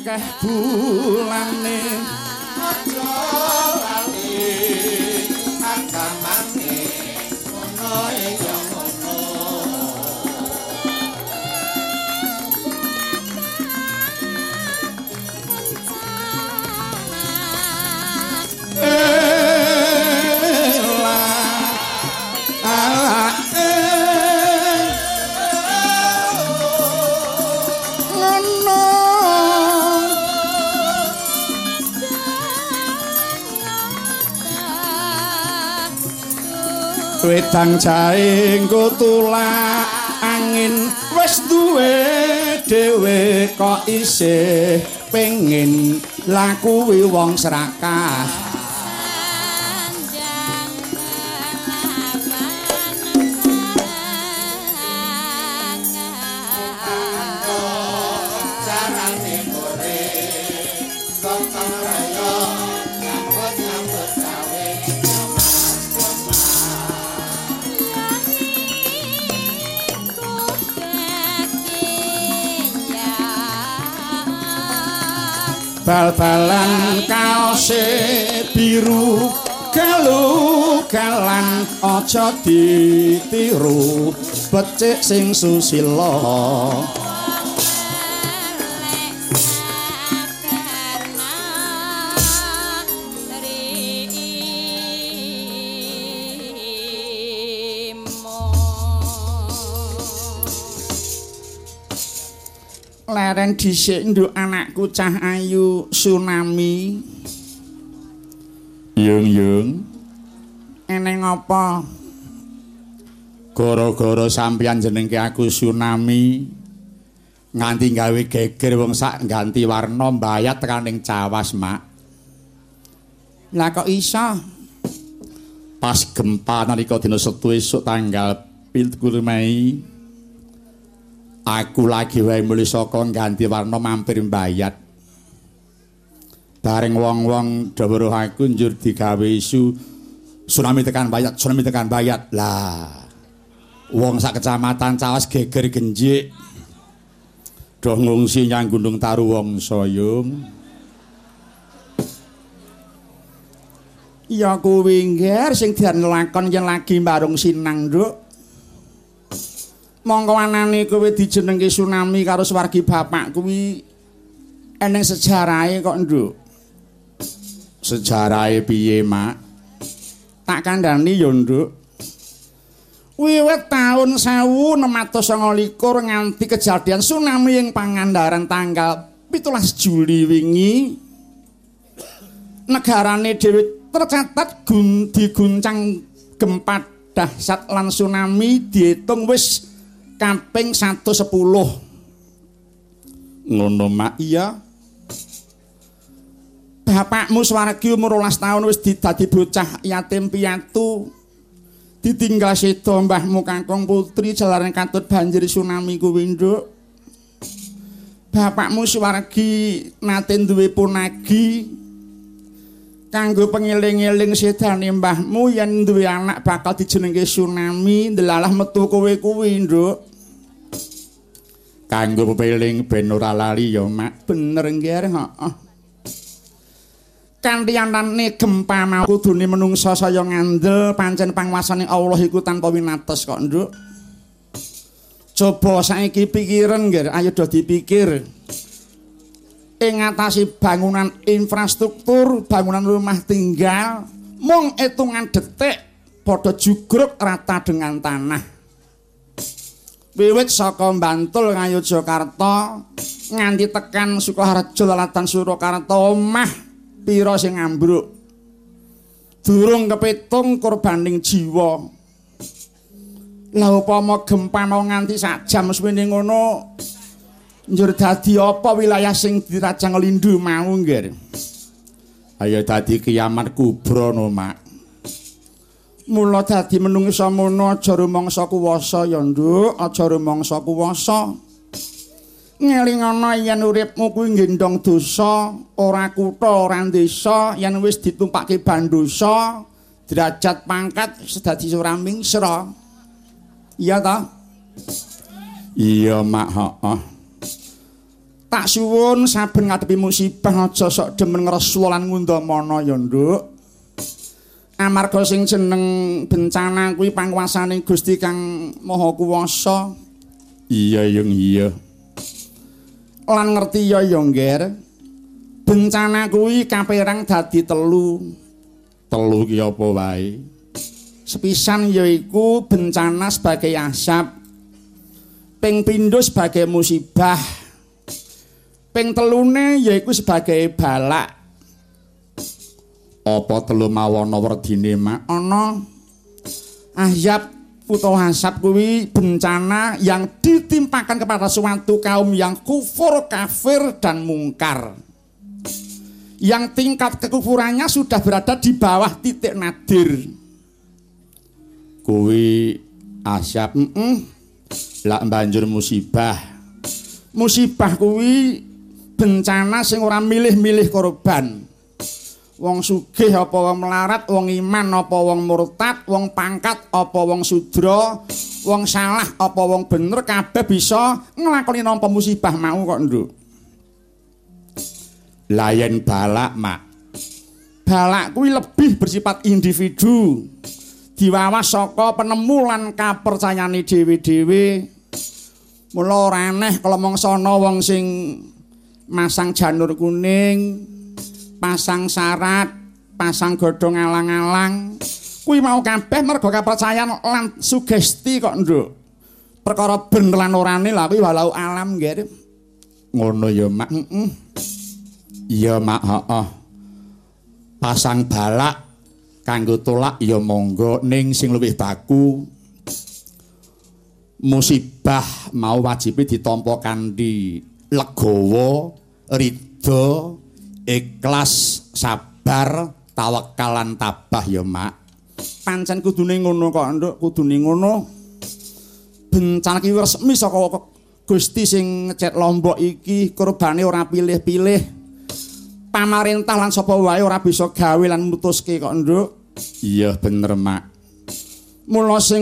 akeh bulane aja lali agamane ngono ya ngono wedang jahe nggo tulak angin wis duwe dhewe kok isih pengin lakuwi wong serakah bal-balan kaose biru galu-galan aja ditiru becik sing susila leren dhisik nduk anakku cah ayu Tsunami. Yung. Eneng apa? Gara-gara sampeyan jenengke aku Tsunami. Nganti gawe geger wong sak ganti warna mbayat tekan ning Cawas, Mak. Lah kok iso? Pas gempa nalika dina Setu esuk tanggal 7 Mei. Aku lagi wae mulih saka ganti warna mampir mbayat. Bareng wong-wong dawuh aku njur digawe isu tsunami tekan bayat. Lah. Wong sak kecamatan Cawas geger genjik. Doh ngungsi nyang Gunung Taruwangsa yung. Ya kuwi ngger sing dianelakon yen lagi mbarung sinang, Nduk. Mongko anane kowe dijenengke Tsunami karo swargi bapak kuwi eneng sejarahe kok, Nduk. Sejarahe piye, Mak? Tak kandhani ya, Nduk. Wiwit taun 1629 nganti kejadian tsunami ing Pangandaran tanggal 17 Juli wingi negarane dhewe tercatat diguncang gempa dahsyat lan tsunami diitung wis kaping 110. Ngono, Mak. Iya. Bapakmu swargi umur 12 tahun wis dadi bocah yatim piatu. Ditinggal sedo mbahmu Kakung Putri jalaran katut banjir tsunami kuwi, Nduk. Bapakmu swargi nate duwe punagi kanggo pengeling-eling sedane mbahmu yen duwe anak bakal dijenengke Tsunami, ndelalah metu kowe kuwi, Nduk. Kanggo pepeling ben ora lali ya, Mak. Bener nggih, heeh. Kanthi anane gempa mau kudune menungsa saya ngandel pancen panguwasane Allah iku tanpa winates kok, Nduk. Coba saiki pikiran nggih, ayo do dipikir. Ing ngatasi bangunan infrastruktur, bangunan rumah tinggal, mung etungan detik padha jugruk rata dengan tanah. Wiwit saka Bantul Ngayogyakarta nganti tekan Sukoharjo Lalatan Surakarta omah pira sing ambruk. Durung kepitung korbaning jiwa. Lah upama gempa mau nganti sak jam suwene ngono njur dadi apa wilayah sing dirajang Lindhu mau nggih. Ayo dadi kiamat kubra no, Mak. Mula dadi menungsa mono aja rumangsa kuwasa ya, Nduk, aja rumangsa kuwasa. Ngelingana yen uripmu kuwi nggendong dosa, ora kutha, ora desa, yen wis ditumpake bandosa, derajat pangkat sedadi ora mingsra. Iya ta? Iya, Mak, heeh. Tak suwun saben ngadepi musibah aja sok demen ngresu lan ngundamana ya, Nduk. Amarga sing jeneng bencana kuwi panguwasaning Gusti Kang Maha Kuwasa. Iya, Yung, iya. Lan ngerti ya, Nger. Bencana kuwi kapérang dadi 3. 3 ki apa wae? Sepisan yaiku bencana sebagai asap. Ping pindho sebagai musibah. Ping telune yaiku sebagai balak. Apa 3 mawana werdine mak ana ayat utawa asap kuwi bencana yang ditimpakan kepada suatu kaum yang kufur, kafir dan mungkar. Yang tingkat kekufurannya sudah berada di bawah titik nadir. Kuwi asap lak banjur musibah. Musibah kuwi bencana sing ora milih-milih korban. Wong sugih apa wong melarat, wong iman apa wong murtad, wong pangkat apa wong sudra, wong salah apa wong bener kabeh bisa nglakoni nampa musibah mau kok, Nduk. Layen balak, Mak. Balak kuwi lebih bersifat individu. Diwawas saka penemu lan kapercayane dhewe-dhewe. Mula ora aneh kalau mangsa ana wong sing masang janur kuning, pasang syarat, pasang godhong alang-alang. Kuwi mau kabeh mergo kapercayaan lan sugesti kok, Nduk. Perkara bener lan orane lha kuwi walau alam, nggih. Ngono ya, Mak. Iya, Mak, heeh. Pasang balak kanggo tolak ya monggo, ning sing luwih baku musibah mau wajibe ditampa kanthi legawa, ridha, ikhlas, sabar, tawakal lan tabah ya, Mak. Pancen kudune ngono kok, Nduk, kudune ngono. Bencana iki resmi saka Gusti sing ngecet Lombok iki, kurbane ora pilih-pilih. Pamarentah lan sapa wae ora bisa gawe lan mutuske kok, Nduk. Iya bener, Mak. Mula sing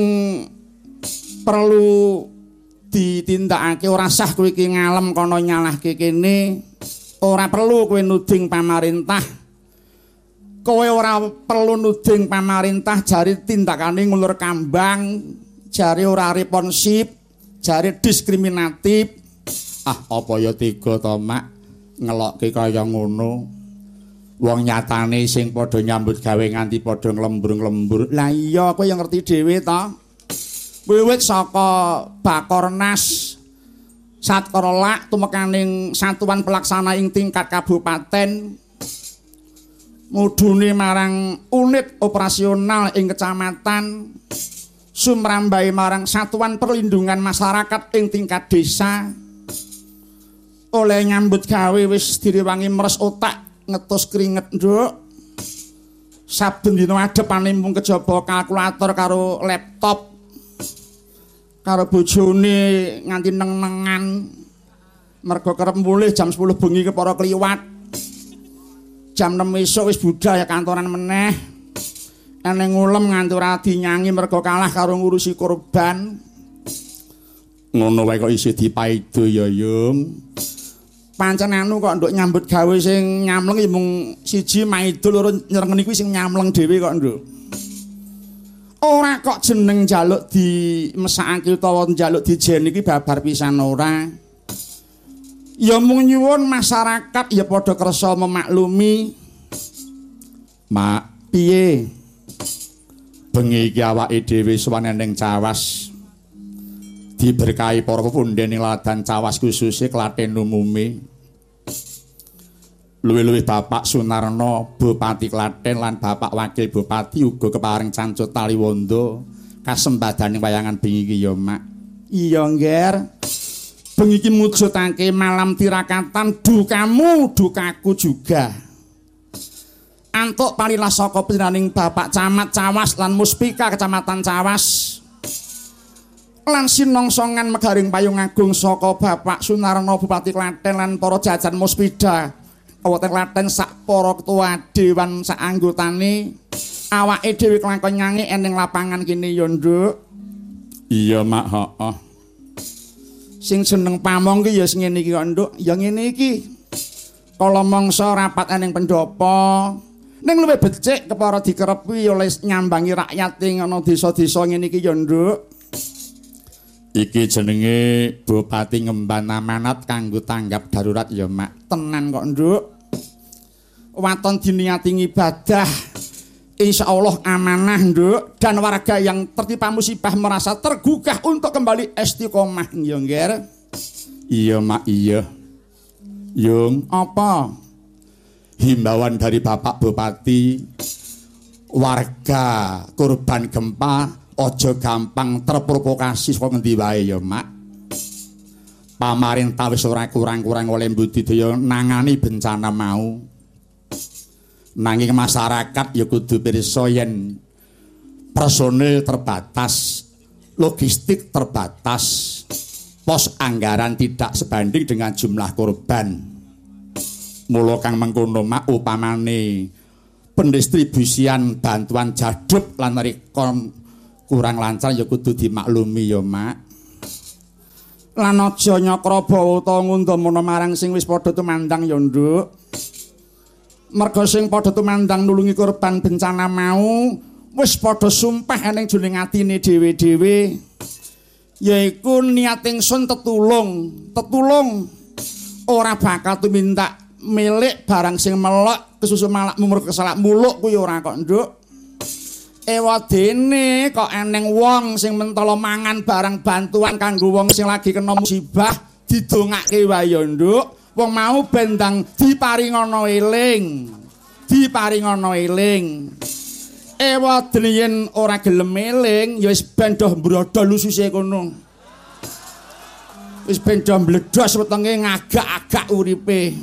perlu ditindakake ora sah kowe iki ngalem kono nyalahke kene. Ora perlu kowe nuding pamarentah. Kowe ora perlu nuding pamarentah jari tindakane ngulur kambang, jari ora responsif, jari diskriminatif. Ah, apa ya tega to, Mak? Ngelokke kaya ngono. Wong nyatane sing padha nyambut gawe nganti padha nglembur-nglembur. Lah iya kowe yang ngerti dhewe to. Wiwit saka Bakornas Satkorlak tumekaning satuan pelaksana ing tingkat kabupaten mudhune marang unit operasional ing kecamatan sumrambai marang satuan perlindungan masyarakat ing tingkat desa oleh nyambut gawe wis direwangi meres otak ngetus keringet, Nduk. Saben dina adepane mung kejaba kalkulator karo laptop karo bojone nganti neng-nengan mergo kerep mulih jam 10 bengi kepara kliwat. Jam 6 esuk wis budal ya kantoran meneh. Eneng ngulem nganti ora dinyangi mergo kalah karo ngurusi korban. Ngono wae kok isih dipaido ya, Yung. Pancen anu kok, Nduk, nyambut gawe sing nyamleng ya mung siji maido, loro nyerengeni kuwi sing nyamleng dhewe kok, Nduk. Ora kok jeneng njaluk dimesakake utawa njaluk dijeni iki babar pisan ora. Ya mung nyuwun masyarakat ya padha kersa memaklumi. Mak, piye? Bengi iki awake dhewe suwane ning Cawas. Diberkahi para pepundhen ing Ladan Cawas khususé Klaten umume. Luwih-luwih Bapak Sunarno Bupati Klaten lan Bapak Wakil Bupati uga kepareng cancut Taliwondo kasembadaning wayangan bengi iki ya, Mak. Iya, Nger. Bengi iki mujudake malam tirakatan dukamu dukaku juga. Antuk palilah saka pinraning Bapak Camat Cawas lan Muspika Kecamatan Cawas. Lan sinongsongan megaring payung agung saka Bapak Sunarno Bupati Klaten lan para jajan Muspida Kabupaten Klaten sak para ketua dewan sak anggotane awake dhewe kelakon nyanyi ning lapangan kene ya, Nduk. Iya, Mak, heeh. Sing jeneng pamong ki ya sing ngene iki kok, Nduk. Ya ngene iki. Kala mangsa rapat ening pendopo, ning luwih becik kepara dikerepi oleh nyambangi rakyat ing ana desa-desa ngene iki ya, Nduk. Iki jenenge Bupati ngemban amanat kanggo tanggap darurat ya, Mak. Tenan kok, Nduk. Waton diniati ibadah. Insyaallah amanah, Nduk, dan warga yang tertimpa musibah merasa tergugah untuk kembali istiqomah, ya, Ngger. Iya, Mak, iya. Yung, Apa? himbauan dari Bapak Bupati, warga korban gempa ojo gampang terprovokasi saka ngendi wae ya, Mak. Pamarentah wis ora kurang-kurang oleh budidaya nangani bencana mau. Nanging masyarakat ya kudu pirsa yen personil terbatas, logistik terbatas, pos anggaran tidak sebanding dengan jumlah korban. Mula kang mengkono, Mak, upamane pendistribusian bantuan jaduk lan rekon kurang lancar ya kudu dimaklumi ya, Mak. Lan aja nyakra bawa utawa ngundamana marang sing wis padha tumandang ya, Nduk. Merga sing padha tumandang nulungi korban bencana mau wis padha sumpah ening jroning atine dhewe-dhewe yaiku niat ingsun tetulung ora bakal tumindak milik barang sing melok kesusu malak mumur kesalak muluk kuwi ora kok, Nduk. Ewadene kok eneng wong sing mentala mangan barang bantuan kanggo wong sing lagi kena musibah didongake wae ya, Nduk. Wong mau bendang diparingana eling. Ewadene yen ora gelem eling ya wis ben doh mbrodol ususe kono. Wis ben doh mbledhos wetenge ngagak-agak uripe.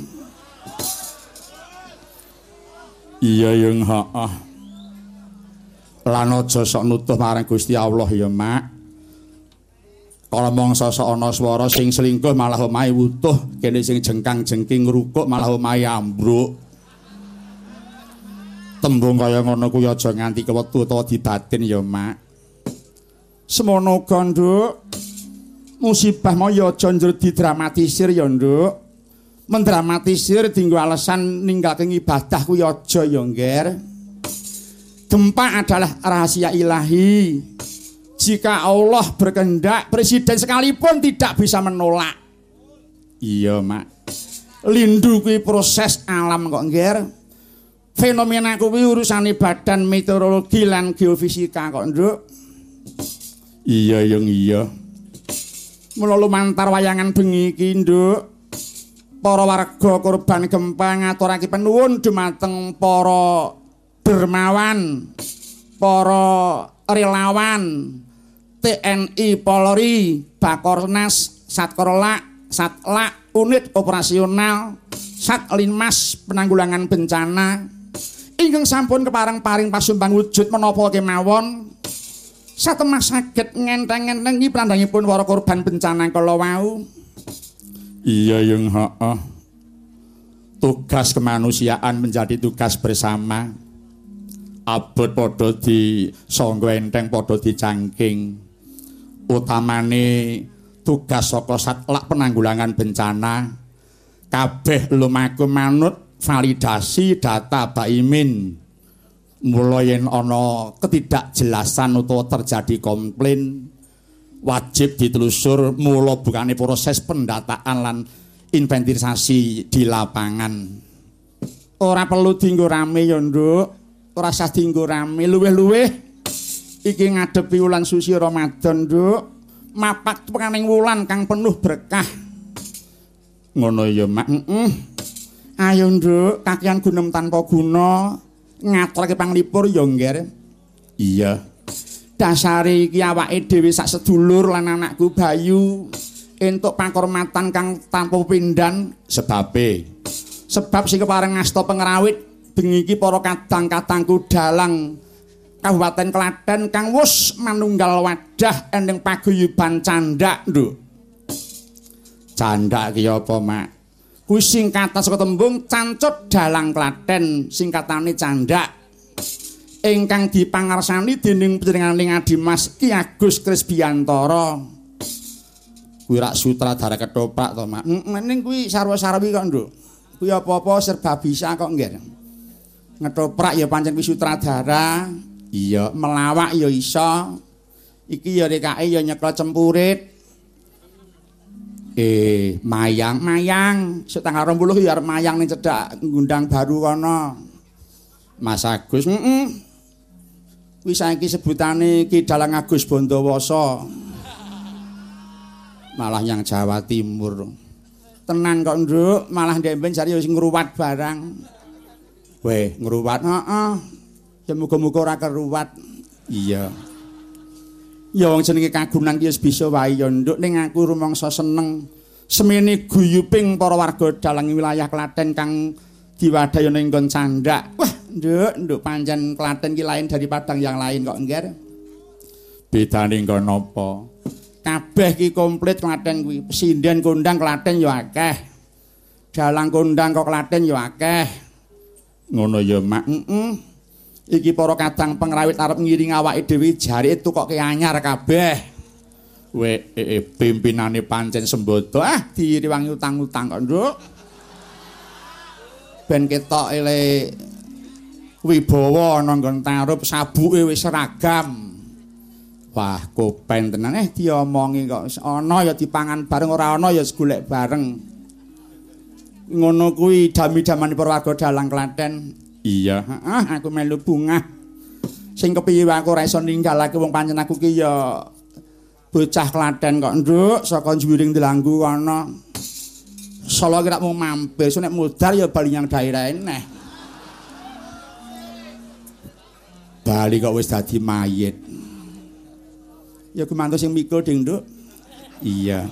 Iya yung heeh. Lan aja sok nutuh marang Gusti Allah ya, Mak. Kala mangsa sok ana swara sing selingkuh malah omahe wutuh, kene sing jengkang-jengking ngrukuk malah omahe ambruk. Tembung kaya ngono kuwi aja nganti kewetu utawa dibatin ya, Mak. Semono uga, Nduk. Musibah mau ya aja njur didramatisir ya, Nduk. Mendramatisir dienggo alasan ninggalke ibadah kuwi aja ya, Ngger. Gempa adalah rahasia ilahi. Jika Allah berkehendak, presiden sekalipun tidak bisa menolak. Iya, Mak. Lindu kuwi proses alam kok, Ngger. Fenomena kuwi urusane badan meteorologi lan geofisika kok, Nduk. Iya, yung iya. Mula lumantar wayangan bengi iki, Nduk. Para warga korban gempa ngaturake panuwun dumateng para dermawan, para relawan, TNI, Polri, Bakornas, Satkorlak, Satlak, Unit Operasional, Satlinmas Penanggulangan Bencana, ingkang sampun kepareng-paring pasumbang wujud menapa kemawon, satemah saged ngenteng-entengi plandhangipun para korban bencana kala wau. Iya yung heeh. Tugas kemanusiaan menjadi tugas bersama. Abot padha disangga enteng padha dicangking. Utamane tugas saka Satlak Penanggulangan Bencana kabeh lumaku manut validasi data Baimin. Mula yen ana ketidakjelasan utawa terjadi komplain wajib ditelusur, mula bukane proses pendataan lan inventarisasi di lapangan. Ora perlu dienggo rame ya, Nduk. Ora usah dienggo rame, luweh-luweh iki ngadepi wulan suci Ramadan, Nduk. Mapak pekaning wulan kang penuh berkah. Ngono ya, Mak. Ayo, Nduk, kakian gunem tanpa guna, ngaturake panglipur ya, Ngger. Iya. Dasare iki awake dhewe sak sedulur lan anakku Bayu entuk pangkormatan kang tanpa pindhan sebab sing kepareng ngasta pengrawit bengi iki para kadang-kadangku dalang Kabupaten Klaten kang wus manunggal wadah ening paguyuban candak, Nduk. Candak ki apa, Mak? Kuwi singkatan saka tembung Cancut Dalang Klaten, singkatane candak. Ingkang dipangarsani dening panjenenganing Adimas Ki Agus Krisbiantara. Kuwi rak sutradara ketoprak to, Mak. Ning kuwi sarwa-sarwi kok, Nduk. Kuwi apa-apa serba bisa kok, nggih. Ngetoprak ya pancen kuwi sutradara. Iya, Melawak ya iso. Iki ya rekake ya nyeklo cempurit. Mayang. Sik tanggal 20 ya arep mayang ning cedhak Gundang Baru kono. Mas Agus. Kuwi saiki sebutane Ki Dalang Agus Bondowasa. Malah yang Jawa Timur. Tenan kok, Nduk, malah ndemben jare ya wis ngruwat barang. Weh, ngruwat. Heeh. Ya muga-muga ora keruwat. Iya. Ya wong jenenge kagunan ki wis bisa wae ya, Nduk, ning aku rumangsa seneng semene guyuping para warga dalang wilayah Klaten kang diwadaya ning nggon candhak. Wah, Nduk pancen Klaten ki lain dari Padang yang lain kok, Ngger. Bedane nggon napa? Kabeh ki komplit Klaten kuwi. Sinden kondang Klaten ya akeh. Dalang kondang kok Klaten ya akeh. Ngono ya, Mak. Iki para kadang pengrawit arep ngiring awake dhewe jare tukoke anyar kabeh. Pimpinane pancen sembodo. Diriwangi utang-utang kok, Nduk. Ben ketok ele wibawa ana nggon tarup sabuke wis seragam. Wah, kopen tenan diomongi kok ana ya dipangan bareng ora ana ya golek bareng. Ngono kuwi dami-damane para warga dalang Klaten. Iya, aku melu bungah. Sing kepiye wae aku ora iso ninggalake wong pancen aku ki ya bocah Klaten kok, Nduk, saka Juwiring Delanggu kono. Solo kira mau mampir, so nek modal ya bali yang daerah neh. Bali kok wis dadi mayit. Ya kumantu sing mikul ding, Nduk. Iya.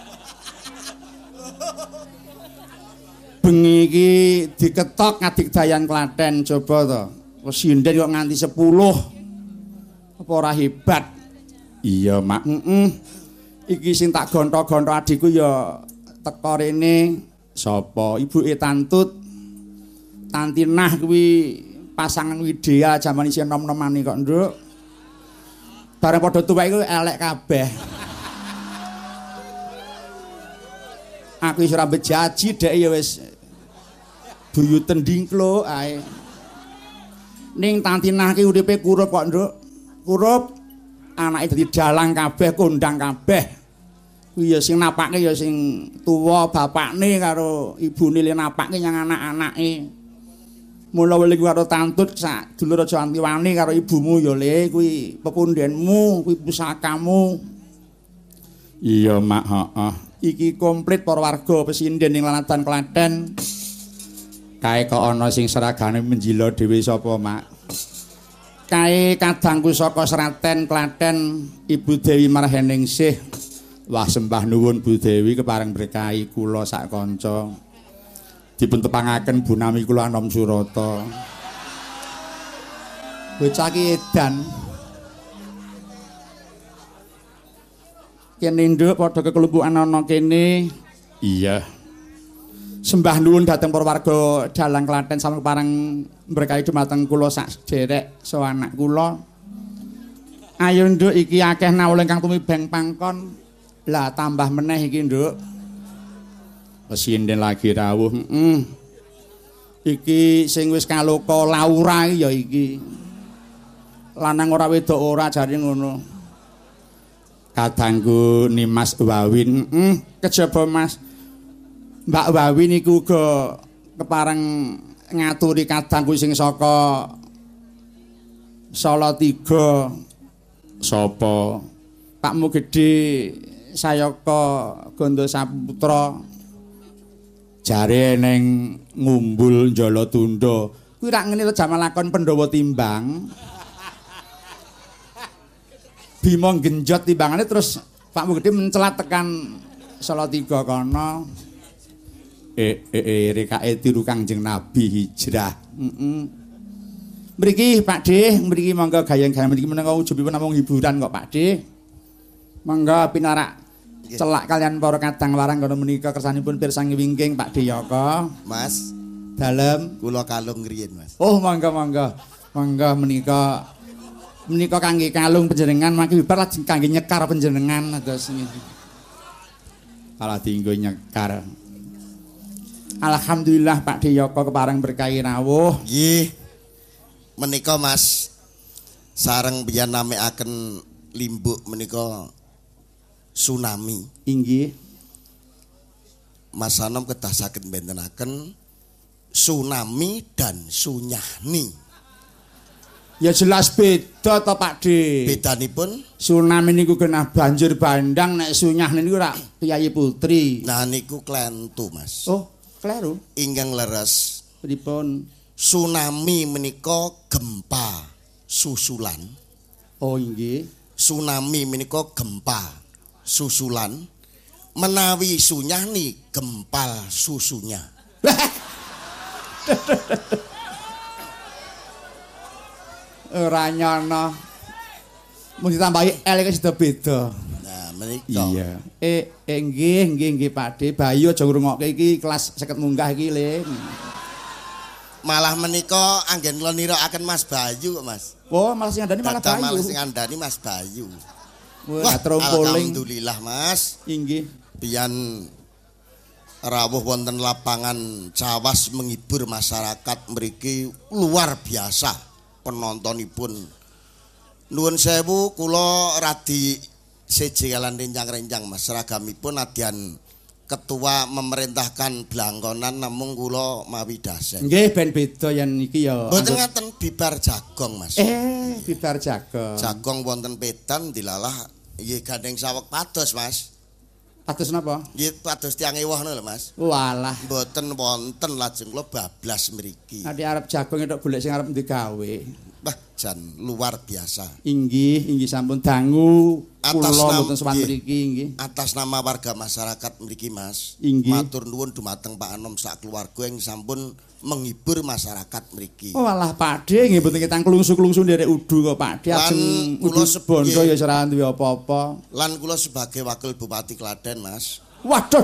Bengi iki diketok ngadigdayan Klaten coba to. Wis sinden kok nganti 10. Apa ora hebat? Iya, Mak. Iki sing tak gontok-gontok adikku ya teko rene. Sapa? Ibuke Tantut. Tantinah kuwi pasangan Widya jaman isih nom-nomane kok, Nduk. Bareng padha tuwek iku elek kabeh. Aku wis ora bejaji dhek ya wis buyuten dingklo ae. Ning Tantinah ki uripe kurup kok, Nduk. Kurup anake dadi dalang kabeh, kondang kabeh. Kuwi ya sing napake ya sing tuwa bapakne karo ibune le napake nyang anak-anake. Mula weling karo Tantut sak dulur aja anti-wani karo ibumu ya le kuwi pepundenmu, kuwi pusakamu. Iya, Mak, heeh. Iki komplit para warga pesinden ning Lanatan Klaten. Kae kok ana sing seragane menjila dhewe sapa, Mak? Kae kadangku saka Sraten Klaten, Ibu Dewi Marheningsih. Wah, sembah nuwun Bu Dewi kepareng berkahi kula sak kanca. Dipun tepangaken Bu Nami kula Anom Surata. Bocah ki edan. Kene nduk padha kekelumpukan ana kene. Iya. Sembah nuwun dhateng para warga dalang Klaten sampun pareng berkahi dumateng kula sak sederek so anak kula. Ayo nduk iki akeh nawuh ingkang tumibeng pangkon. Lah tambah meneh iki nduk. Pesinden lagi rawuh. Iki sing wis kaloka Laura ya iki. Lanang ora wedok ora jare ngono. Kadangku Nimas Wawin. Kejaba Mas. Mbak Wawi niku uga kepareng ngaturi kadangku sing saka Salatiga. Sapa? Pakmu Gedhe Sayaka Ganda Saputra. Jare ning ngumbul Njala Tunda. Kuwi rak ngene to jaman lakon Pandhawa timbang. Bima genjot timbangane terus Pakmu Gedhe mencelat tekan Salatiga kono. Rekake tiru Kangjeng Nabi hijrah. Mriki Pak D, mriki monggo gayeng-gayeng mriki menawa ujubipun namung hiburan kok Pak D. Monggo pinarak celak kalian para kadang warang kono menika kersanipun pirsangi wingking Pak D Yoko. Mas, dalem kula kalung ngriyen, Mas. Oh, monggo. Monggo menika kangge kalung panjenengan mangke bibar lajeng kangge nyekar panjenengan terus Malah dienggo nyekar. Alhamdulillah Pak Deyoko kepareng berkahi rawuh. Nggih. Menika Mas sareng biyen namekaken limbuk menika tsunami. Inggih. Mas Sanom kedah saged bentenaken tsunami dan sunyahni. Ya jelas beda to Pak De. Bedanipun Tsunami niku genah banjir bandang nek sunyah niku rak Piyayi Putri. nah niku klentu Mas. Oh, kleru. Ingkang leres Pripun? tsunami menika gempa susulan. Oh, inggih. Tsunami menika gempa susulan. Menawi sunyahni gempal susunya. Ora nyono. Mun ditambahi L iki sida beda. Nah, menika. Iya. Nggih Pak De. Bayu aja ngrungokke iki kelas 50 munggah iki, Ling. Malah menika anggen kula nirakaken Mas Bayu kok, Mas. Oh, malah sing andani malah Dadah Bayu. malah sing andani Mas Bayu. Wah, trompoling. Alhamdulillah, Mas. Inggih. Pian rawuh wonten lapangan Cawas menghibur masyarakat mriki luar biasa penontonipun. Nuwun sewu kula radi seje kalian rencang-rencang Mas. Seragamipun adyan ketua memerintahkan Blangkonan namung kula mawi dasen. Nggih ben beda yen iki ya. Mboten ngaten bibar jagong Mas. Bibar jagong. Jagong wonten pedan dilalah nggih gandeng saweg pados Mas. Pados napa? Nggih pados tiyang ewah lho Mas. Walah. Mboten wonten lajeng kula bablas mriki. Ati arep jagong entuk golek sing arep digawe. Wah jan luar biasa. Inggih sampun dangu Atas kula nam- mboten sowan nggih. mriki nggih. Atas nama warga masyarakat mriki Mas. Inggih. Matur nuwun dumateng Pak Anom sak keluarga yang sampun menghibur masyarakat mriki. Oh walah Pak De nggih mboten ketang klungsu-klungsu nderek udu kok Pak De Lan ajeng kula udu bondo ya ora duwe apa-apa. Lan kula sebagai wakil Bupati Klaten Mas. Waduh.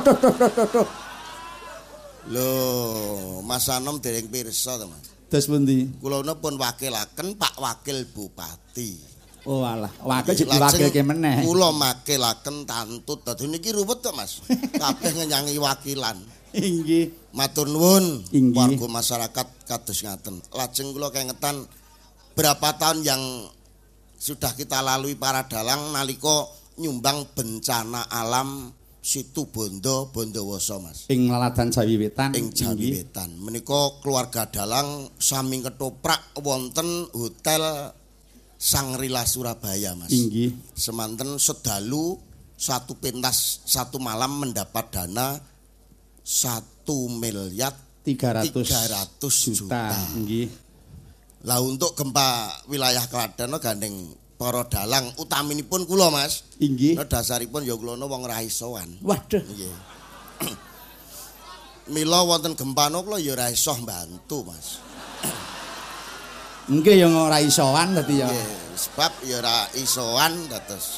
Loh, Mas Anom dereng pirsa to Mas. Dos pundi? Kula pun wakilaken Pak Wakil Bupati. Oh walah, wakil Lajeng diwakilke meneh. Kula makilaken tantut. Dadi niki ruwet to Mas. Kabeh ngenyangi wakilan. Inggih. Matur nuwun Inggih. warga masyarakat kados ngaten. Lajeng kula kengetan berapa tahun yang sudah kita lalui para dalang nalika nyumbang bencana alam Situ Bondo Bondowoso Mas. Ing Laladan Jawi Wetan. Ing Jawi Wetan. Menika keluarga dalang sami ketoprak wonten Hotel Sangrila Surabaya Mas. Inggih. Semanten sedalu satu pentas satu malam mendapat dana 1.300.000.000 juta. Inggih. Lah untuk gempa wilayah Klaten gandeng para dalang utaminipun kula Mas. Inggih. Nah dasaripun ya kula wong ra isoan. Waduh. Nggih. Mila wonten gempano kula ya ora iso mbantu Mas. Nggih ya ora isoan dadi ya. Nggih, sebab ya ora isoan dados.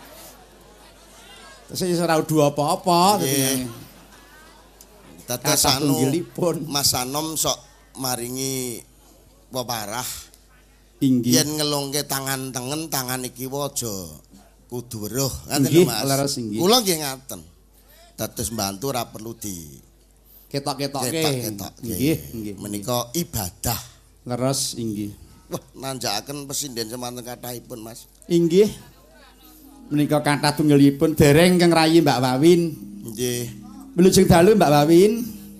Terus iso ora udu apa-apa dadi. Nggih. Dados Kathah anu tunggilipun. Mas Anom sok maringi peparah. Inggih. Yen ngelungke tangan tengen tangan iki aja kudu weruh ngaten Inggih, lho Mas. leres inggih. Kula nggih ngaten. Dados mbantu ora perlu di Ketok-ketoke. ketok-ketok. Nggih. Menika ibadah. Leres inggih. Wah, nanjakaken presiden semanten kathahipun Mas. Inggih. Menika kathah tunggalipun dereng keng rayi Mbak Wawin. Nggih. Wilujeng dalu Mbak Wawin.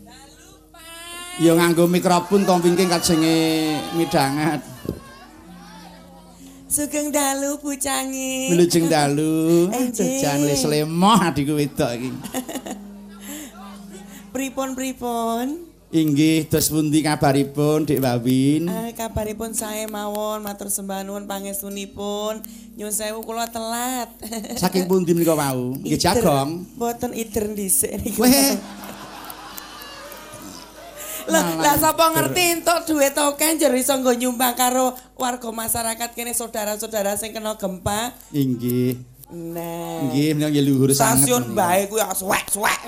Ya nganggo mikrofon tong pingking kajenge midhangat. Sugeng dalu pucangi. Wilujeng dalu. Enjing. Jan le slemoh adikku wedok iki. Pripun? Inggih, dos pundi kabaripun Dik Wawin? Kabaripun sae mawon, matur sembah nuwun pangestunipun. Nyuwun sewu kula telat. Saking pundi menika wau? Nggih jagong. Mboten ider dhisik niku. Weh, Lah sapa ngerti entuk dhuwit akeh njer iso nggo nyumbang karo warga masyarakat kene saudara-saudara sing kena gempa. inggih. Nah. Nggih, menika nggih luhur sanget. Stasiun bae kuwi suwek-suwek.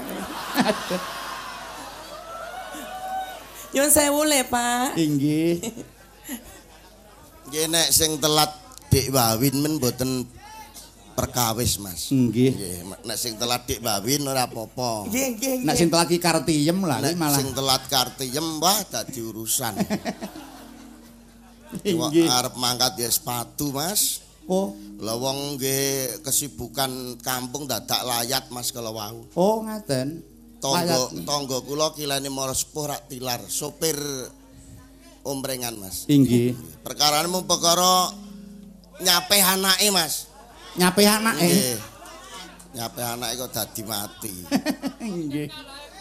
Nyuwun sewu le, Pak. Inggih. Nggih nek sing telat Dik Wawin men mboten perkawis, Mas. Nggih. Nek sing telat Dik Bawin ora apa-apa. Nggih. Nek sing telat ki kartiem lah Nek malah. sing telat kartiem wah dadi urusan. Kok Nggih. arep mangkat ya sepatu, Mas. Oh. Lah wong nggih kesibukan kampung dadak layat, Mas, kalau wau. Oh, ngaten. Tangga kula kilane mara sepuh rak tilar, sopir omprengan, Mas. Inggih. Perkarane mung perkara nyapeh anake, Mas. Nyapeh anake. Nggih. Nyapeh anake kok dadi mati. Inggih.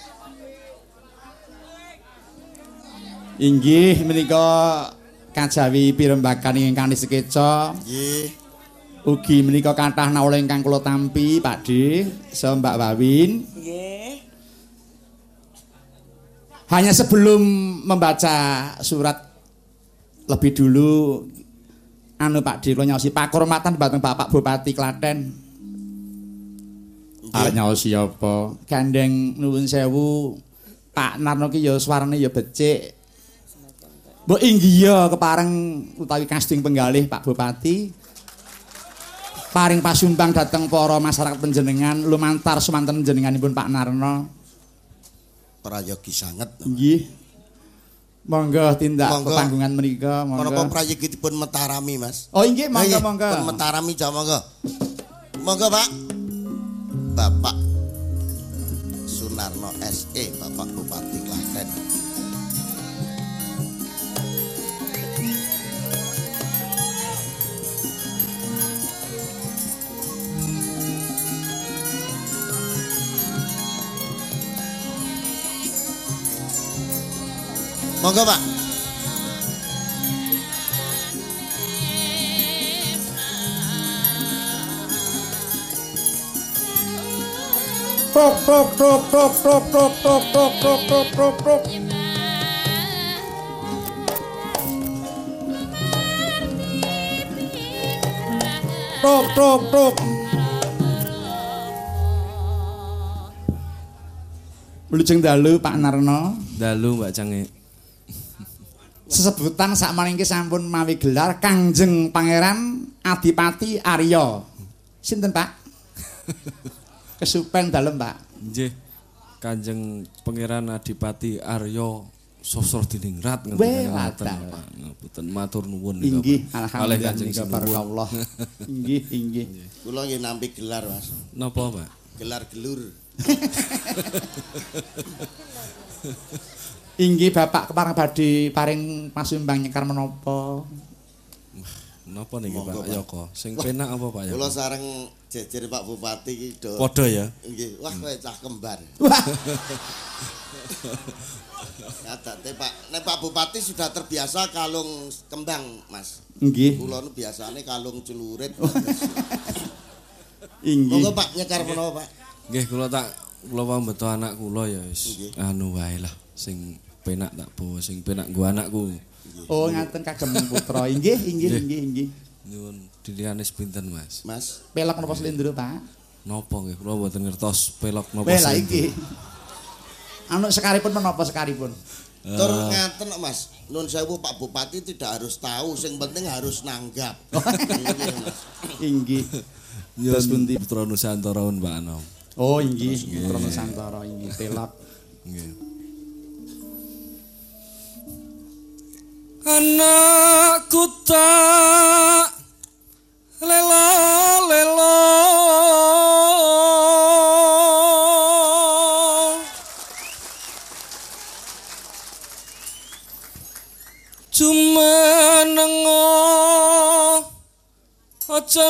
Inggih menika kajawi pirembagan ingkang disekeca. Nggih. Ugi menika kathah nawala ingkang kula tampi, Pakde, saha Mbak Wawin. Nggih. Hanya sebelum membaca surat lebih dulu anu Pakde kula nyaosi pakurmatan dhateng Bapak Bupati Klaten. Arep nyaosi apa? Gandeng nuwun sewu. Pak Narno ki ya swarane ya becik. Mbok inggih kepareng utawi casting penggalih Pak Bupati. Paring pasumbang dhateng para masyarakat panjenengan lumantar semanten jenenganipun Pak Narno. Prayogi sanget. Nggih. Monggo tindak Monggo. pepanggungan menika, monggo. Menapa prayogipun Metarami, Mas? Oh nggih, monggo Nggih, monggo. pun Metarami ja monggo. Monggo, Pak. Bapak Sunarno SE, Bapak Bupati Klaten. Monggo, Pak. Tok tok tok tok tok tok tok tok tok tok tok tok. Tok tok tok. Wilujeng dalu Pak Narno. Dalu Mbak Cange. Sesebutan sakmaniki sampun mawi gelar Kangjeng Pangeran Adipati Arya. Sinten, Pak? Kesupen dalem, Pak. Nggih. Kanjeng Pangeran Adipati Arya Sosro Diningrat Weh, ngaten wadah. Pak. Ngapunten matur nuwun Inggih, Kalih alhamdulillah Kanjeng nika Sinuwun. barakallah. Inggih, inggih. Kula nggih nampi gelar, Mas. Napa, Pak? Gelar gelur. Inggih Bapak kepareng badhe paring pasumbang nyekar menapa? Napa niki Monggo, Pak Pak. Yoko? Sing penak apa Pak Kula Yoko? sareng jejer Pak Bupati iki do. Padha ya. Nggih, wah kowe cah kembar. Wah, Kadate Pak, nek Pak Bupati sudah terbiasa kalung kembang, Mas. nggih. Kula nu biasane kalung celurit. Inggih. Monggo Pak nyekar menapa, Pak? Nggih kula pambeto anak kula ya wis Nggih. anu wae lah sing penak tak bawa sing penak nggo anakku. Oh, ngaten kagem putra. Inggih, inggih, inggih, inggih. Nyuwun diliane pinten Mas? Mas, Pelok napa slendro, Pak? Napa nggih kula mboten ngertos pelok napa Weh, lah sing- iki. Anu sekaripun menapa sekaripun? tur ngaten kok, Mas. Nun sewu Pak Bupati tidak harus tahu, sing penting harus nanggap. Nggih, Mas. Inggih. Terus Terus pundi? Putra Nusantara Mbak Anom. Oh, inggih. Putra Nusantara inggih pelok. Nggih. Anakku tak lelo cuma nengo aja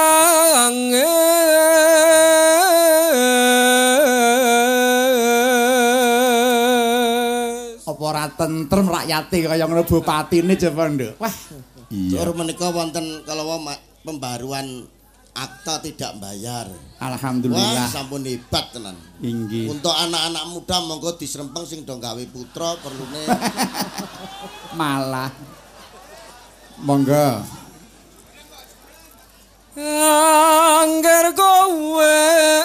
nangis. Apa ora tentrem rakyate kaya ngono bupatine coba nduk. Wah, Tur menika wonten kalau pembaruan akta tidak bayar. Wah, alhamdulillah. sampun hebat tenan. Inggih. Untuk anak-anak muda monggo disrempeng sing do gawe putra perlune. Malah. Monggo. Angger kowe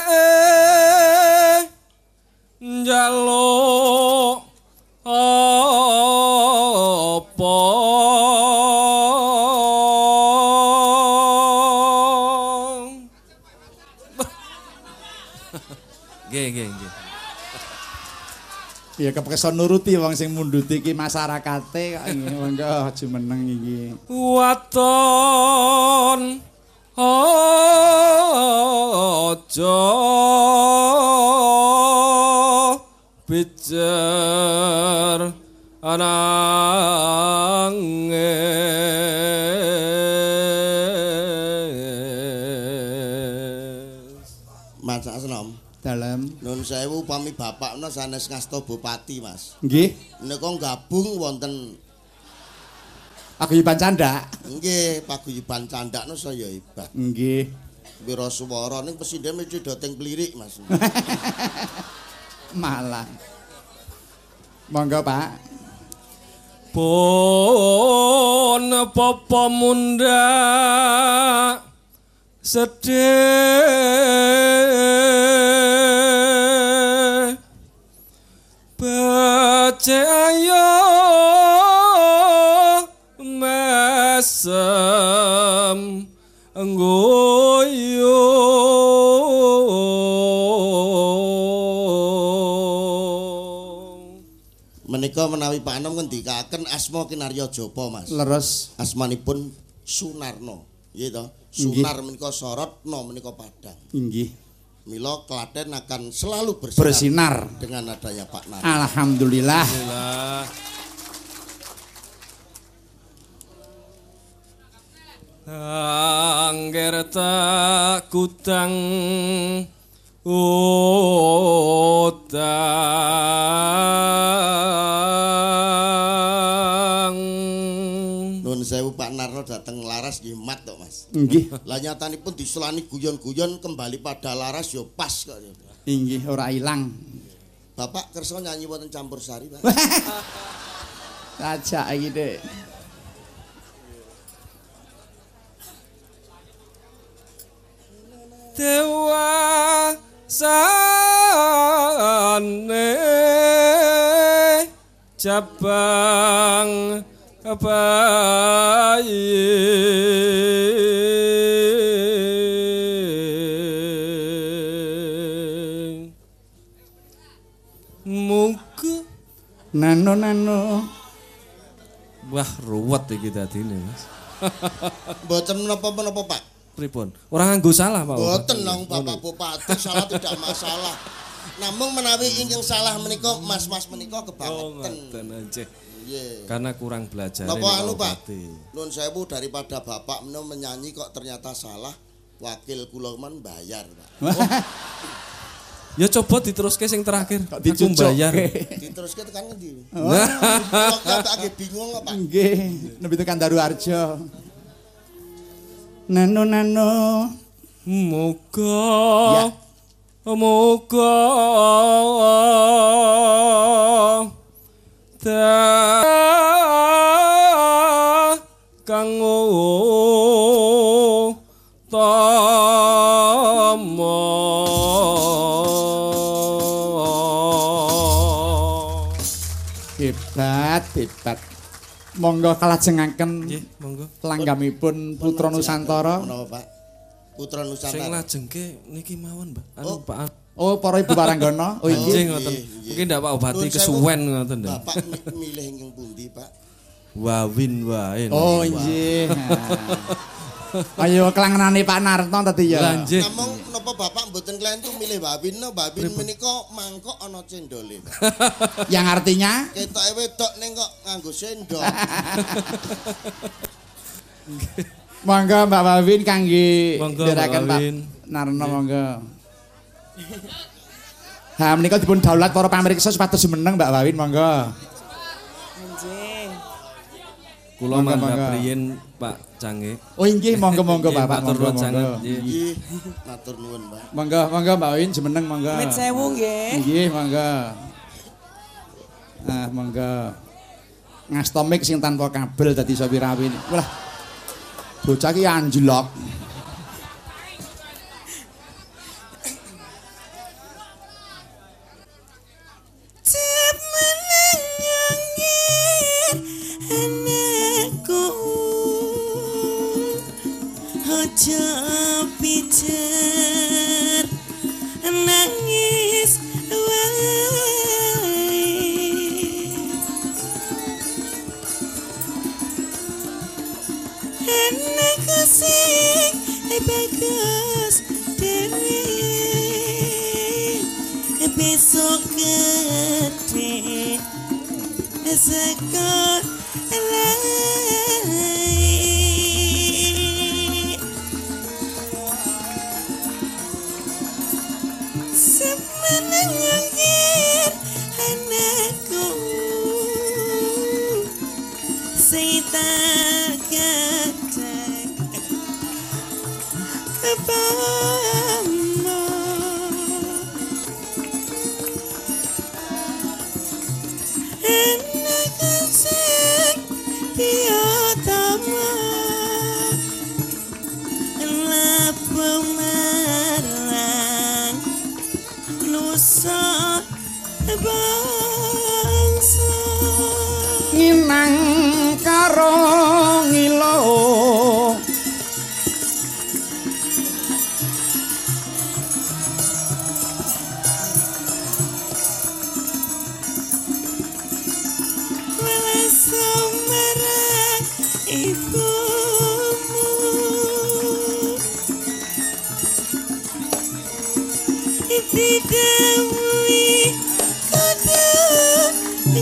njaluk apa Ya kepeksa nuruti wong sing mundhuti iki masyarakate kok monggo jumeneng iki. Waton aja pijer Mas Asnom. Dalem. Nun sewu upami bapakna sanes ngasta bupati, Mas. Nggih. Menika gabung wonten Paguyuban Candak. nggih paguyuban candakno saya hebat. Nggih. Wiraswara ning pesindhen mesti doteng klirik, Mas. Malah. Monggo, Pak. pun papa munda sedih percaya mesem nggoyo Menika menawi Pak Anom ngendikaken asma kinarya japa, Mas. Leres. Asmanipun Sunarno. Nggih to? Sunar menika sorotno menika padang. Inggih. Mila Klaten akan selalu bersinar, Bersinar. dengan adanya Pak Nari. Alhamdulillah. Angger tak kutang utang. Nuwun sewu Pak Narno dateng Laras nggih mat tok, Mas. Inggih. Lah nyatanipun diselani guyon-guyon kembali pada Laras ya pas kok. Inggih ora ilang. Bapak kersa nyanyi wonten campursari, Pak. Sajak iki, Dik. Dewa sane cabang bayi muga Nano. wah ruwet iki dadine Mas. Mboten menapa-menapa, Pak. Pripun? Ora nganggo salah, Pak. Mboten nang Bapak Bupati salah tidak masalah. Namun menawi ingkang salah menika mas-mas menika kebangetan. Ngoten aja. Nggih. Karena kurang belajar. Napa anu, Pak? Nuwun sewu daripada Bapak menawa menyanyi kok ternyata salah, wakil kula men bayar, Pak. Ya coba diteruske sing terakhir. Kok Aku dicucuk. bayar. Diteruske tekan ngendi? Nah. Kok agak bingung, Pak. Nggih, nepi tekan Daruarjo. Nano. Muga muga ta kang Hebat. Monggo kalajengaken nggih, monggo. langgamipun Putra Nusantara. Menapa, Pak? Putra Sing Nusantara. lajengke niki mawon, Mbak. Anu Pak. Oh, para Ibu Paranggana. Oh, Nggih inggih. ngoten. nggih. Mungkin ndak Pak Obati Nuwun kesuwen sewu, ngoten ndak. Bapak milih ingkang pundi, Pak? Wawin wae. Oh, inggih. Ayo kelangenane Pak Narto tadi ya. Lah nggih. Namung napa Bapak mboten klentu milih Babin menika mangkok ana cendole, Pak. Yang artinya Ketoke wedok ning kok nganggo sendok. monggo Mbak Wawin kangge Monggo, ndherekaken Mbak Pak Wawin. Narno monggo. Ha menika dipun daulat para pamirsa supados jumeneng Mbak Wawin monggo. Anjing. Kula Monggo, mandhap monggo. riyin Pak Cange. Oh inggih monggo Nggih, Bapak matur monggo. nuwun sanget. Nggih. Nggih, matur nuwun, Pak. Monggo Mbak Wawin jumeneng monggo. Mit sewu nggih. Nggih monggo. Ah monggo. Ngastomik sing tanpa kabel dadi iso wirawin. Walah. Bocah ki anjlok. Cep menengangin anakku Ojo pijer nangis wae enak sing bagus dewe besok gede sekor semenengir anakku sita gadang kepama enak sing piatama lapo marang nusa bangsa nginang karo ngilo marang ibumu didawi kadang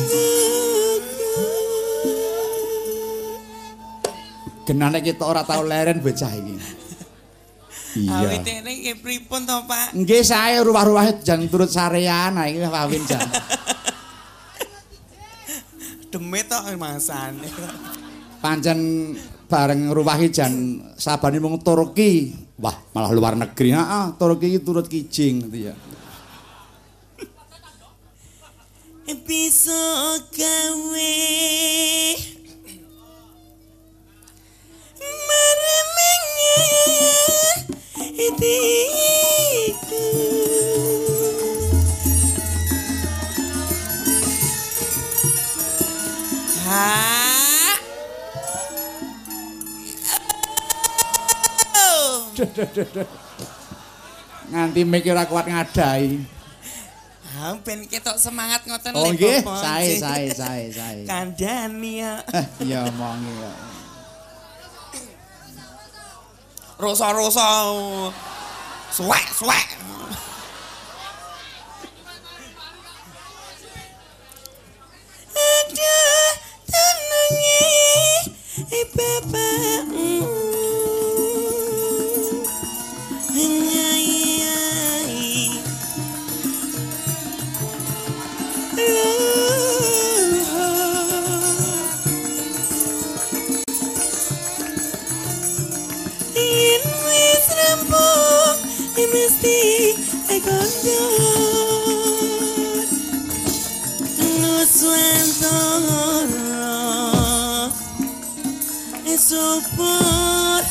genane kita ora tau leren bocah iki. Iya. Awitene nggih pripun to, Pak? Nggih sae ruwah-ruwahe jan turut sarean ha iki Wawin jan. Demit tok masane. Pancen bareng ruwahi jan sabane mung Turki. Wah, malah luar negeri. Heeh, Turki iki turut kijing gitu ya. Bisa gawe maremenge itiku Nganti mikir ora kuat ngadai. Ben ketok semangat ngoten Oh nggih, sae. Kandhani ya. Ya omongi ya. Rosa-rosa. Suwek. Aduh, tenangi bapakmu. Nyai. In wis rampung mesti kondor nuswantara support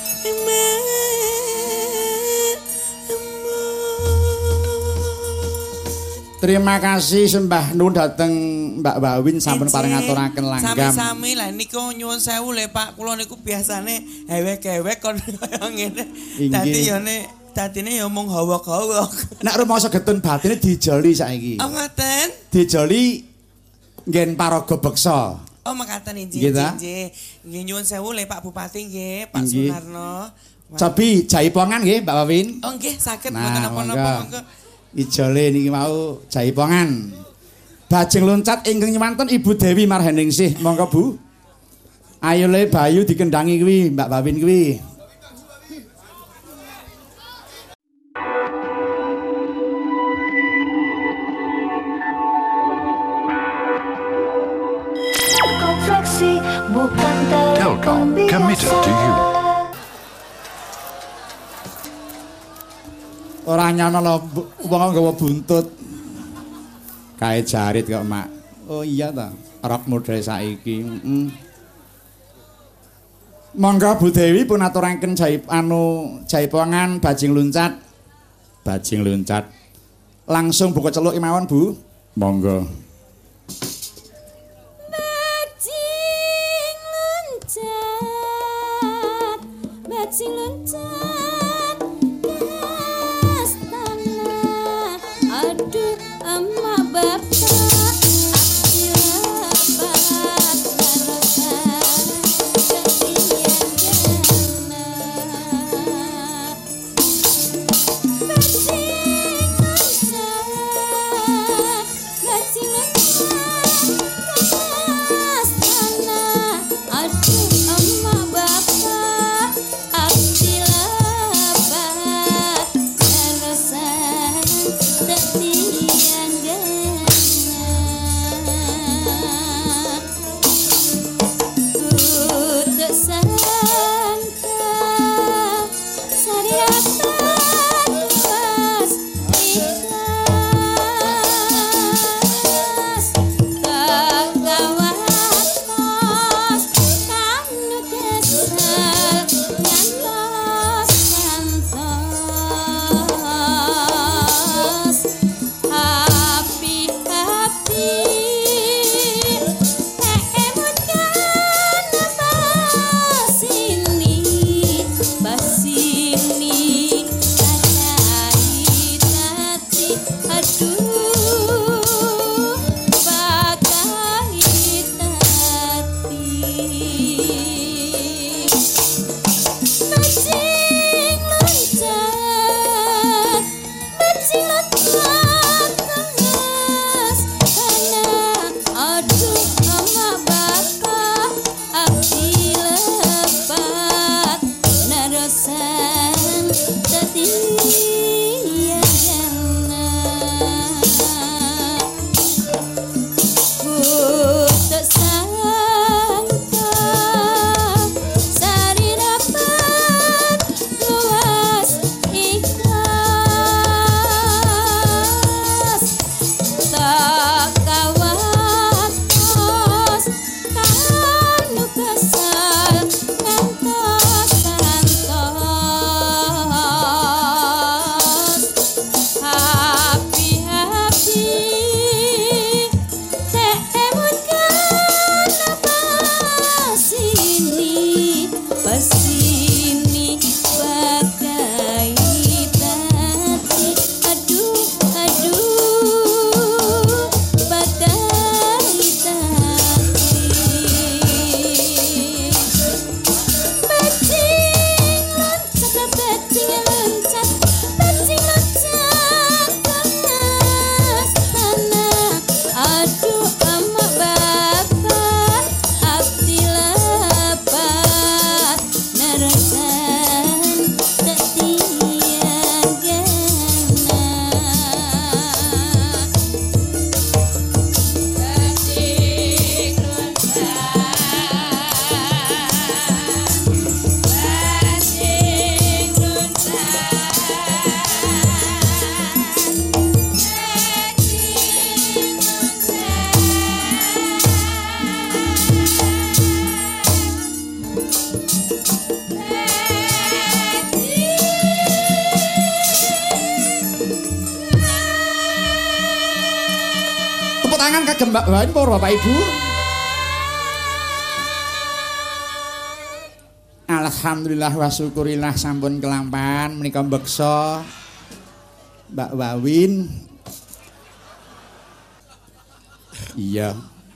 Terima kasih sembah nuwun dhateng Mbak Wawin sampun paring aturaken langgam. Sami-sami lah niku nyuwun sewu le Pak, kula niku biasane hewek-hewek kon kaya ngene. Dadine ya mung hawak-hawak. Nek rumangsa getun batine dijoli saiki. Oh ngoten. Dijoli nggen paraga beksa. Oh mekaten nggih. Nggih nyuwun sewu le Pak Bupati nggih, Pak Sunarno. Cobi jaipongan nggih Mbak Wawin. Oh nggih saged mboten napa-napa monggo. Ijole niki mau jaipongan. Bajeng loncat ingkang nyemanten Ibu Dewi Marheningsih. Monggo Bu. Ayo le Bayu dikendangi kuwi Mbak Wawin kuwi. Telkom committed to you. Ora nyono lho wong nggawa buntut. Kae jarit kok, Mak. Oh iya ta, rok model saiki. Monggo Bu Dewi pun aturaken jaipongan bajing loncat. Bajing loncat. Langsung buka celuk mawon, Bu. Monggo. Bajing loncat. Aduh, ama bapak ya bapak kagem Mbak Wain para Bapak Ibu. Alhamdulillah wa syukurillah sampun kelampan menika beksa Mbak Wawin. Iya.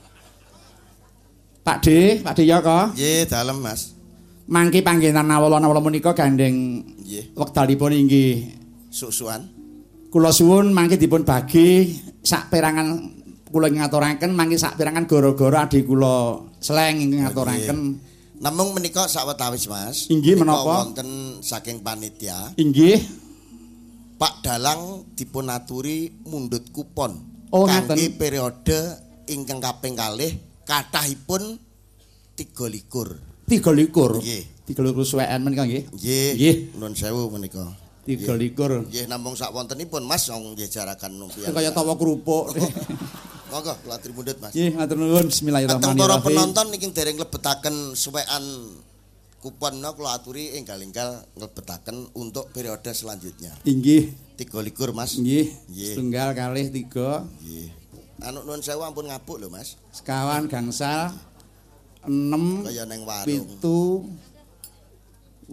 Pak D ya kok? Nggih, dalem Mas. Mangke panggenan nawala-nawala menika gandeng wekdalipun inggih suk-sukan. Kula suwun mangke dipun bagi sak perangan kula ngaturaken mangke sak perangan gara-gara adhi kula Sleng ingkang ngaturaken. Namung menika sawetawis Mas. Inggih menapa? Wonten saking panitia. Inggih. Pak Dalang dipun aturi mundhut kupon. Kangge periode ingkang kaping kalih kathahipun 23. 23. Nggih. 23 suwekan menika nggih. Nggih. Nuwun sewu menika. 23. Nggih namung sak wontenipun Mas wong nggih jarakan numpian. Kaya tawa kerupuk. Monggo kula aturi mundhut Mas. Nggih, matur nuwun. Bismillahirrahmanirrahim. Para penonton niki dereng nglebetaken suwekan kupon kula aturi enggal-enggal nglebetaken untuk periode selanjutnya. Inggih. 23 Mas. Nggih. Setunggal kalih 3. Nggih. Anu nuwun sewu ampun ngapuk lho Mas. Sekawan gangsal 6 kaya ning warung 7 8 9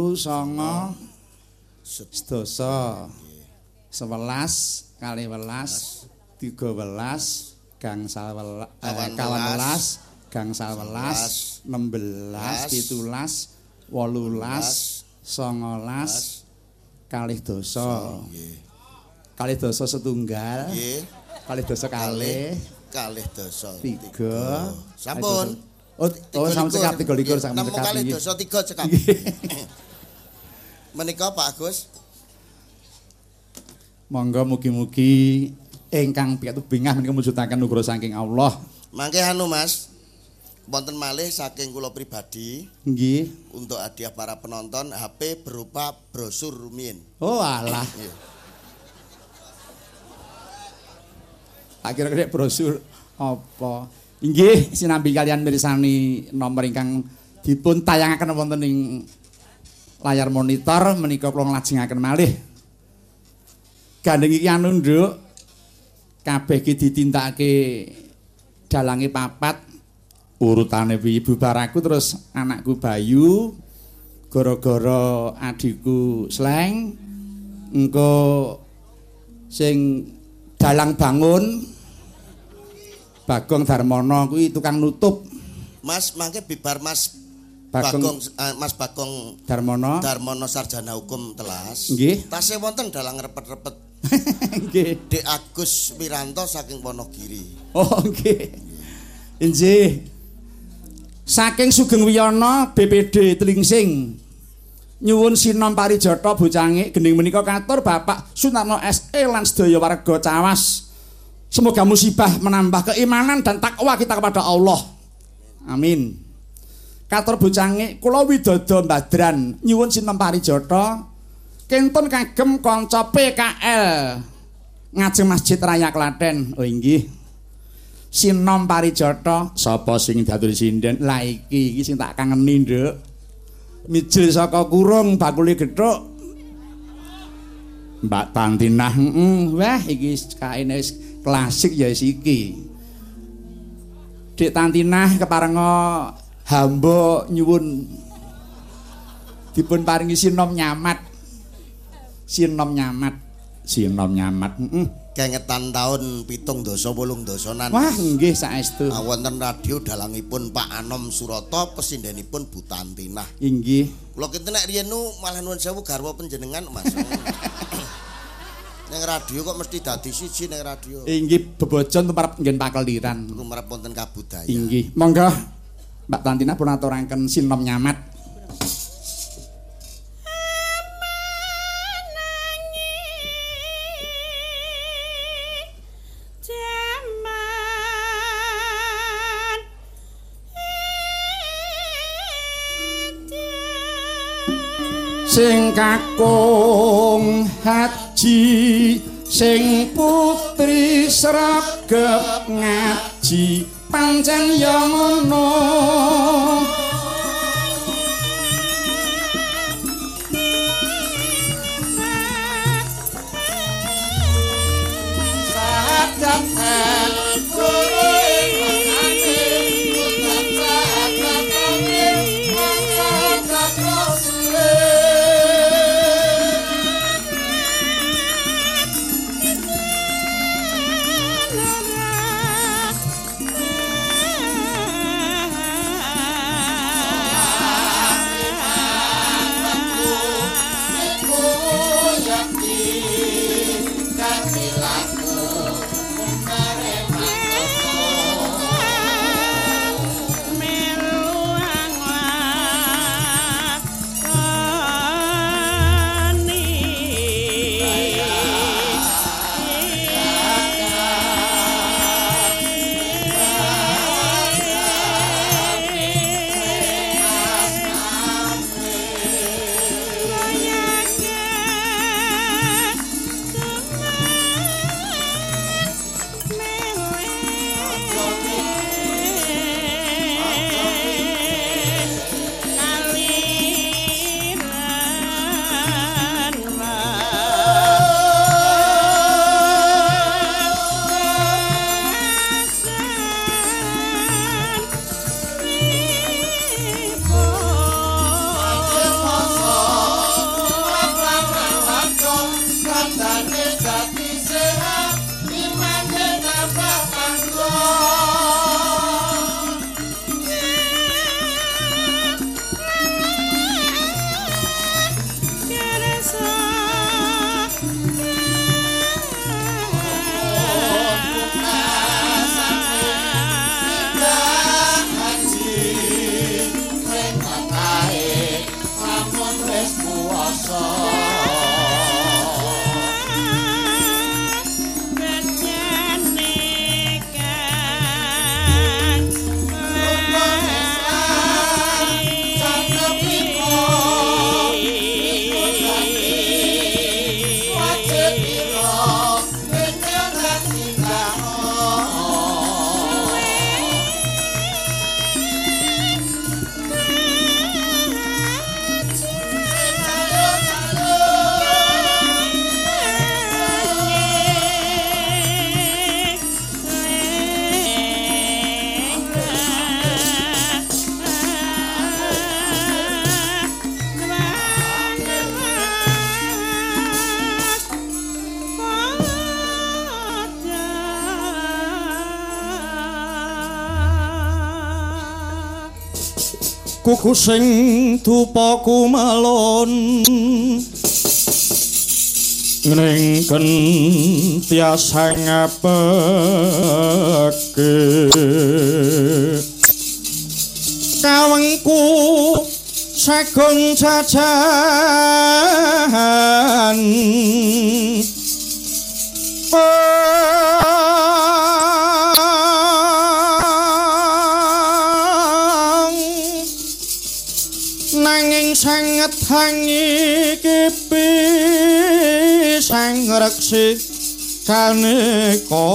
sedasa 11 kalih 11 13 gangsal 11 gangsal 11 16 17 18 19 kalih dosa setunggal kalih dosa kalih dosa 3 sampun. Oh sampun cekap 23 sampun cekap. Namung kalih dosa 3 cekap. Menika Pak Agus. Monggo mugi-mugi ingkang pitubingah menika mujudaken nugra saking Allah. Mangke anu Mas. Wonten malih saking kula pribadi. Nggih. Untuk hadiah para penonton HP berupa brosur rumiyin. Oh alah. Tak kira-kira brosur apa? Inggih sinambi kalian mirsani nomor ingkang dipun tayangaken wonten ing layar monitor menika kula nglajengaken malih. Gandeng iki anu nduk kabeh iki ditindakake dalange papat urutane piye bubaraku terus anakku Bayu gara-gara adikku Sleng engko sing dalang bangun Bagong Darmono kuwi tukang nutup. Mas mangke bibar Mas Mas Bagong Darmono sarjana hukum telas. Nggih. Tasih wonten dalang repet-repet. Nggih. Dek Agus Wiranto saking Wonogiri. Oh nggih. Inggih. Saking Sugeng Wiyono BPD Tlingsing. Nyuwun sinom parijata bocangik gending menika katur Bapak Sunarno SE lan sedaya warga Cawas. Semoga musibah menambah keimanan dan takwa kita kepada Allah. Amin. Katur bocangik kula widodho mbadran nyuwun sinom parijata kentun kagem kanca PKL ngajeng Masjid Raya Klaten. Oh inggih. Sinom parijata sapa sing diaturi sinden? Lah iki sing tak kangeni, Nduk. Mijil saka kurung bakule gethuk. Mbak Tantinah, wah iki kaine klasik ya iki. Dik Tantinah keparenga hamba nyuwun dipun paringi sinom nyamat. Sinom nyamat. Kengetan taun 7 dosa 8 dosonan. Wah, nggih saestu. Wonten radio dalangipun Pak Anom Surata, pesindenipun Bu Tantinah. Inggih. Kula kinten nek riyen malah nuwun sewu garwa panjenengan, Mas. Ning radio kok mesti dadi siji ning radio. Inggih bebojon tumrap nggen pakeliran. Tumrap wonten kabudaya. Inggih. Monggo Mbak Tantinah pun aturaken sinom nyamat. Sing kakung haji sing putri sregep ngaji pancen ya ngono sadap kuku sing dupa kumelon ningken tiasa ngapeke kawengku sagung jajan nanging sanget hangi kipi sang reksi kaneka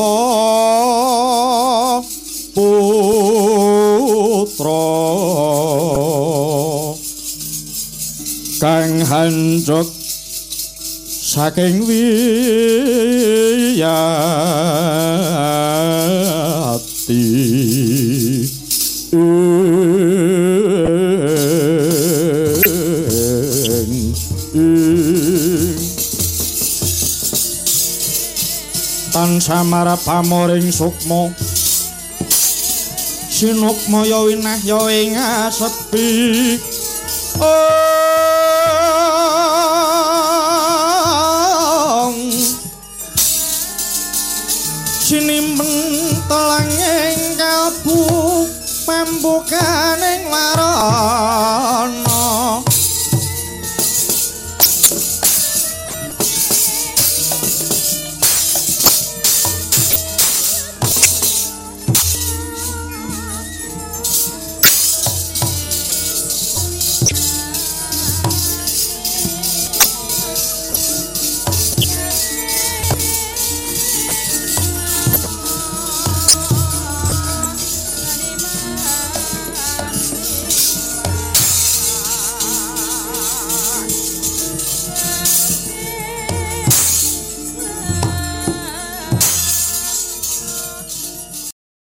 putra kang hanjok saking wiyati tan samara pamoring sukma sinukma ya winah ya ing asepi sinimpen telanging kalbu pambuka